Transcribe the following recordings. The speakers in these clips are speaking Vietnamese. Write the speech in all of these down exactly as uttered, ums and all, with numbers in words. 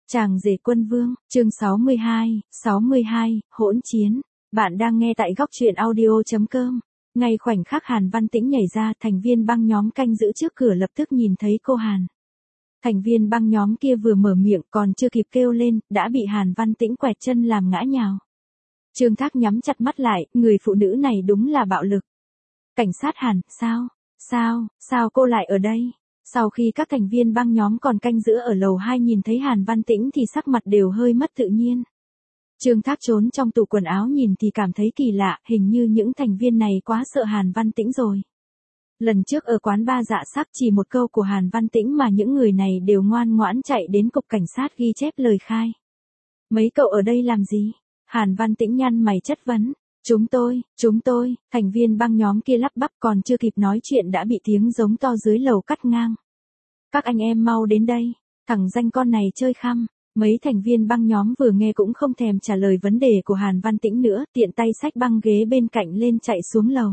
Chàng rể quân vương, chương sáu mươi hai, sáu mươi hai, hỗn chiến. Bạn đang nghe tại góc truyện audio chấm com. Ngay khoảnh khắc Hàn Văn Tĩnh nhảy ra, thành viên băng nhóm canh giữ trước cửa lập tức nhìn thấy cô Hàn. Thành viên băng nhóm kia vừa mở miệng còn chưa kịp kêu lên, đã bị Hàn Văn Tĩnh quẹt chân làm ngã nhào. Trương Thác nhắm chặt mắt lại, người phụ nữ này đúng là bạo lực. Cảnh sát Hàn, sao, sao, sao cô lại ở đây? Sau khi các thành viên băng nhóm còn canh giữ ở lầu hai nhìn thấy Hàn Văn Tĩnh thì sắc mặt đều hơi mất tự nhiên. Trương Thác trốn trong tủ quần áo nhìn thì cảm thấy kỳ lạ, hình như những thành viên này quá sợ Hàn Văn Tĩnh rồi. Lần trước ở quán ba Dạ Sắc chỉ một câu của Hàn Văn Tĩnh mà những người này đều ngoan ngoãn chạy đến cục cảnh sát ghi chép lời khai. Mấy cậu ở đây làm gì? Hàn Văn Tĩnh nhăn mày chất vấn. Chúng tôi, chúng tôi, thành viên băng nhóm kia lắp bắp còn chưa kịp nói chuyện đã bị tiếng giống to dưới lầu cắt ngang. Các anh em mau đến đây, thằng danh con này chơi khăm. Mấy thành viên băng nhóm vừa nghe cũng không thèm trả lời vấn đề của Hàn Văn Tĩnh nữa, tiện tay xách băng ghế bên cạnh lên chạy xuống lầu.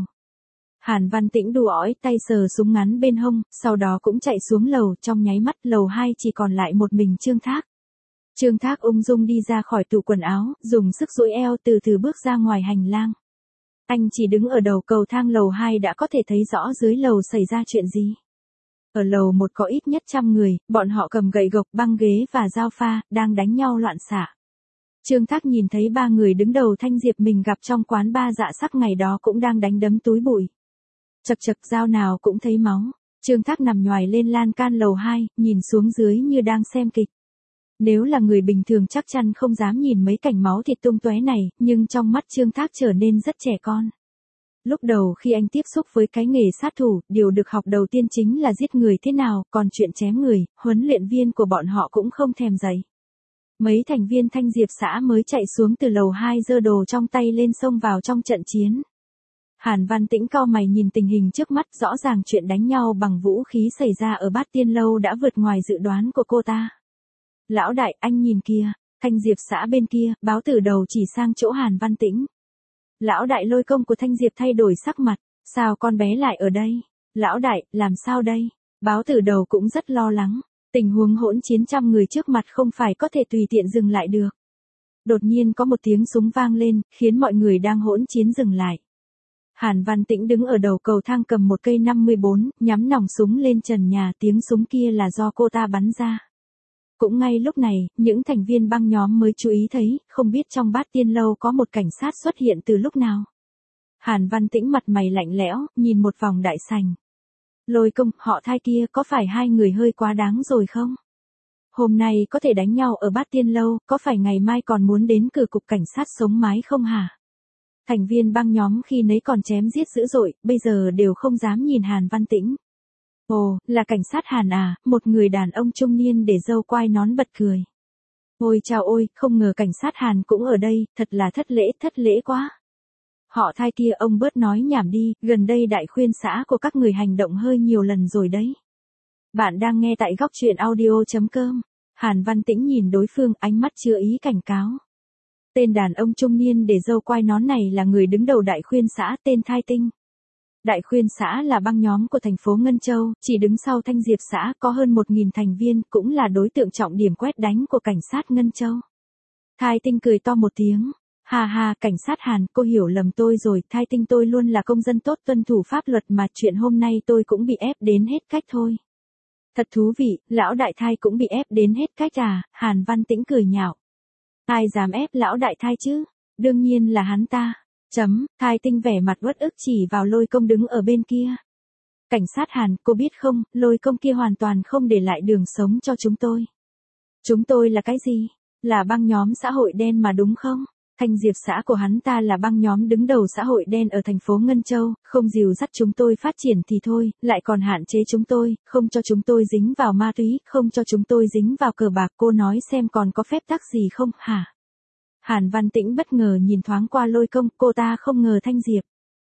Hàn Văn Tĩnh đùa ói tay sờ súng ngắn bên hông, sau đó cũng chạy xuống lầu, trong nháy mắt lầu hai chỉ còn lại một mình Trương Thác. Trương Thác ung dung đi ra khỏi tủ quần áo, dùng sức duỗi eo từ từ bước ra ngoài hành lang. Anh chỉ đứng ở đầu cầu thang lầu hai đã có thể thấy rõ dưới lầu xảy ra chuyện gì. Ở lầu một có ít nhất trăm người, bọn họ cầm gậy gộc, băng ghế và dao pha, đang đánh nhau loạn xạ. Trương Thác nhìn thấy ba người đứng đầu Thanh Diệp mình gặp trong quán ba Dạ Sắc ngày đó cũng đang đánh đấm túi bụi. Chật chật dao nào cũng thấy máu. Trương Thác nằm nhoài lên lan can lầu hai, nhìn xuống dưới như đang xem kịch. Nếu là người bình thường chắc chắn không dám nhìn mấy cảnh máu thịt tung tóe này, nhưng trong mắt Trương Thác trở nên rất trẻ con. Lúc đầu khi anh tiếp xúc với cái nghề sát thủ, điều được học đầu tiên chính là giết người thế nào, còn chuyện chém người, huấn luyện viên của bọn họ cũng không thèm dạy. Mấy thành viên Thanh Diệp xã mới chạy xuống từ lầu hai giơ đồ trong tay lên xông vào trong trận chiến. Hàn Văn Tĩnh cau mày nhìn tình hình trước mắt, rõ ràng chuyện đánh nhau bằng vũ khí xảy ra ở Bát Tiên Lâu đã vượt ngoài dự đoán của cô ta. Lão đại, anh nhìn kìa, Thanh Diệp xã bên kia, báo tử đầu chỉ sang chỗ Hàn Văn Tĩnh. Lão đại Lôi Công của Thanh Diệp thay đổi sắc mặt, sao con bé lại ở đây? Lão đại, làm sao đây? Báo tử đầu cũng rất lo lắng, tình huống hỗn chiến trăm người trước mặt không phải có thể tùy tiện dừng lại được. Đột nhiên có một tiếng súng vang lên, khiến mọi người đang hỗn chiến dừng lại. Hàn Văn Tĩnh đứng ở đầu cầu thang cầm một cây năm mươi bốn, nhắm nòng súng lên trần nhà, tiếng súng kia là do cô ta bắn ra. Cũng ngay lúc này, những thành viên băng nhóm mới chú ý thấy, không biết trong Bát Tiên Lâu có một cảnh sát xuất hiện từ lúc nào. Hàn Văn Tĩnh mặt mày lạnh lẽo, nhìn một vòng đại sảnh. Lôi Công, họ Thai kia có phải hai người hơi quá đáng rồi không? Hôm nay có thể đánh nhau ở Bát Tiên Lâu, có phải ngày mai còn muốn đến cử cục cảnh sát sống mái không hả? Thành viên băng nhóm khi nấy còn chém giết dữ dội, bây giờ đều không dám nhìn Hàn Văn Tĩnh. Ồ, là cảnh sát Hàn à, một người đàn ông trung niên để râu quai nón bật cười. Ôi chào ôi, không ngờ cảnh sát Hàn cũng ở đây, thật là thất lễ, thất lễ quá. Họ Thai kia ông bớt nói nhảm đi, gần đây đại khuyên xã của các người hành động hơi nhiều lần rồi đấy. Bạn đang nghe tại góc truyện audio chấm com. Hàn Văn Tĩnh nhìn đối phương, ánh mắt chứa ý cảnh cáo. Tên đàn ông trung niên để râu quai nón này là người đứng đầu đại khuyên xã tên Thai Tinh. Đại khuyên xã là băng nhóm của thành phố Ngân Châu, chỉ đứng sau Thanh Diệp xã có hơn một nghìn thành viên, cũng là đối tượng trọng điểm quét đánh của cảnh sát Ngân Châu. Thai Tinh cười to một tiếng. Hà hà, cảnh sát Hàn, cô hiểu lầm tôi rồi, Thai Tinh tôi luôn là công dân tốt tuân thủ pháp luật mà chuyện hôm nay tôi cũng bị ép đến hết cách thôi. Thật thú vị, lão đại Thai cũng bị ép đến hết cách à, Hàn Văn Tĩnh cười nhạo. Ai dám ép lão đại Thai chứ? Đương nhiên là hắn ta. Chấm, Thai Tinh vẻ mặt uất ức chỉ vào Lôi Công đứng ở bên kia. Cảnh sát Hàn, cô biết không, Lôi Công kia hoàn toàn không để lại đường sống cho chúng tôi. Chúng tôi là cái gì? Là băng nhóm xã hội đen mà đúng không? Thanh Diệp xã của hắn ta là băng nhóm đứng đầu xã hội đen ở thành phố Ngân Châu, không dìu dắt chúng tôi phát triển thì thôi, lại còn hạn chế chúng tôi, không cho chúng tôi dính vào ma túy, không cho chúng tôi dính vào cờ bạc, cô nói xem còn có phép tắc gì không, hả? Hàn Văn Tĩnh bất ngờ nhìn thoáng qua Lôi Công, cô ta không ngờ Thanh Diệp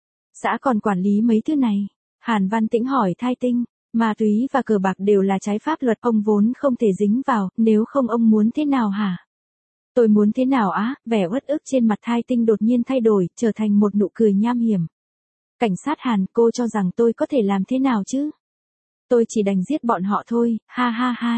xã còn quản lý mấy thứ này. Hàn Văn Tĩnh hỏi Thai Tinh, ma túy và cờ bạc đều là trái pháp luật, ông vốn không thể dính vào, nếu không ông muốn thế nào hả? Tôi muốn thế nào á? Vẻ uất ức trên mặt Thai Tinh đột nhiên thay đổi, trở thành một nụ cười nham hiểm. Cảnh sát Hàn, cô cho rằng tôi có thể làm thế nào chứ? Tôi chỉ đành giết bọn họ thôi, ha ha hai.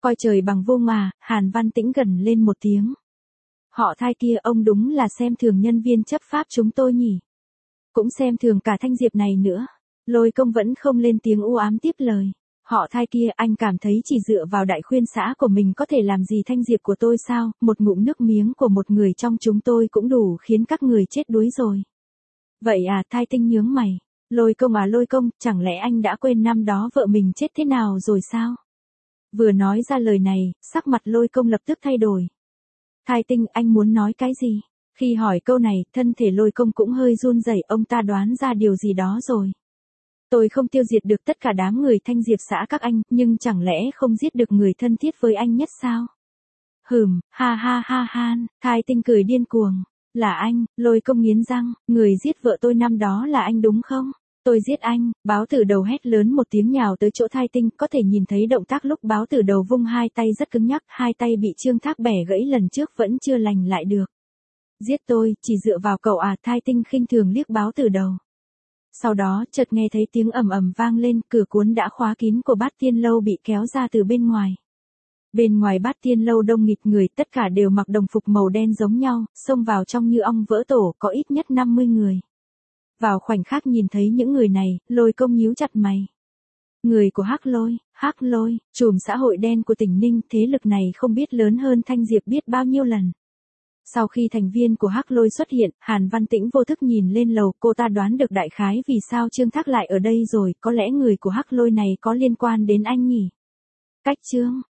Coi trời bằng vô ngà, Hàn Văn Tĩnh gần lên một tiếng. Họ Thai kia, ông đúng là xem thường nhân viên chấp pháp chúng tôi nhỉ. Cũng xem thường cả Thanh Diệp này nữa. Lôi Công vẫn không lên tiếng u ám tiếp lời. Họ Thai kia, anh cảm thấy chỉ dựa vào đại khuyên xã của mình có thể làm gì Thanh Diệp của tôi sao? Một ngụm nước miếng của một người trong chúng tôi cũng đủ khiến các người chết đuối rồi. Vậy à? Thai Tinh nhướng mày. Lôi Công à Lôi Công, chẳng lẽ anh đã quên năm đó vợ mình chết thế nào rồi sao? Vừa nói ra lời này, sắc mặt Lôi Công lập tức thay đổi. Thai Tinh, anh muốn nói cái gì? Khi hỏi câu này, thân thể Lôi Công cũng hơi run rẩy, ông ta đoán ra điều gì đó rồi. Tôi không tiêu diệt được tất cả đám người Thanh Diệp xã các anh, nhưng chẳng lẽ không giết được người thân thiết với anh nhất sao? Hừm, ha ha ha han, Thai Tinh cười điên cuồng. Là anh? Lôi Công nghiến răng, người giết vợ tôi năm đó là anh đúng không? Tôi giết anh. Báo Tử Đầu hét lớn một tiếng nhào tới chỗ Thai Tinh, có thể nhìn thấy động tác lúc Báo Tử Đầu vung hai tay rất cứng nhắc, hai tay bị Trương Thác bẻ gãy lần trước vẫn chưa lành lại được. Giết tôi, chỉ dựa vào cậu à? Thai Tinh khinh thường liếc Báo Tử Đầu. Sau đó, chợt nghe thấy tiếng ầm ầm vang lên, cửa cuốn đã khóa kín của Bát Tiên Lâu bị kéo ra từ bên ngoài. Bên ngoài Bát Tiên Lâu đông nghịt người, tất cả đều mặc đồng phục màu đen giống nhau, xông vào trong như ong vỡ tổ, có ít nhất năm mươi người. Vào khoảnh khắc nhìn thấy những người này, Lôi Công nhíu chặt mày. Người của Hắc Lôi, Hắc Lôi, chùm xã hội đen của tỉnh Ninh, thế lực này không biết lớn hơn Thanh Diệp biết bao nhiêu lần. Sau khi thành viên của Hắc Lôi xuất hiện, Hàn Văn Tĩnh vô thức nhìn lên lầu, cô ta đoán được đại khái vì sao Trương Thác lại ở đây rồi, có lẽ người của Hắc Lôi này có liên quan đến anh nhỉ? Cách Trương,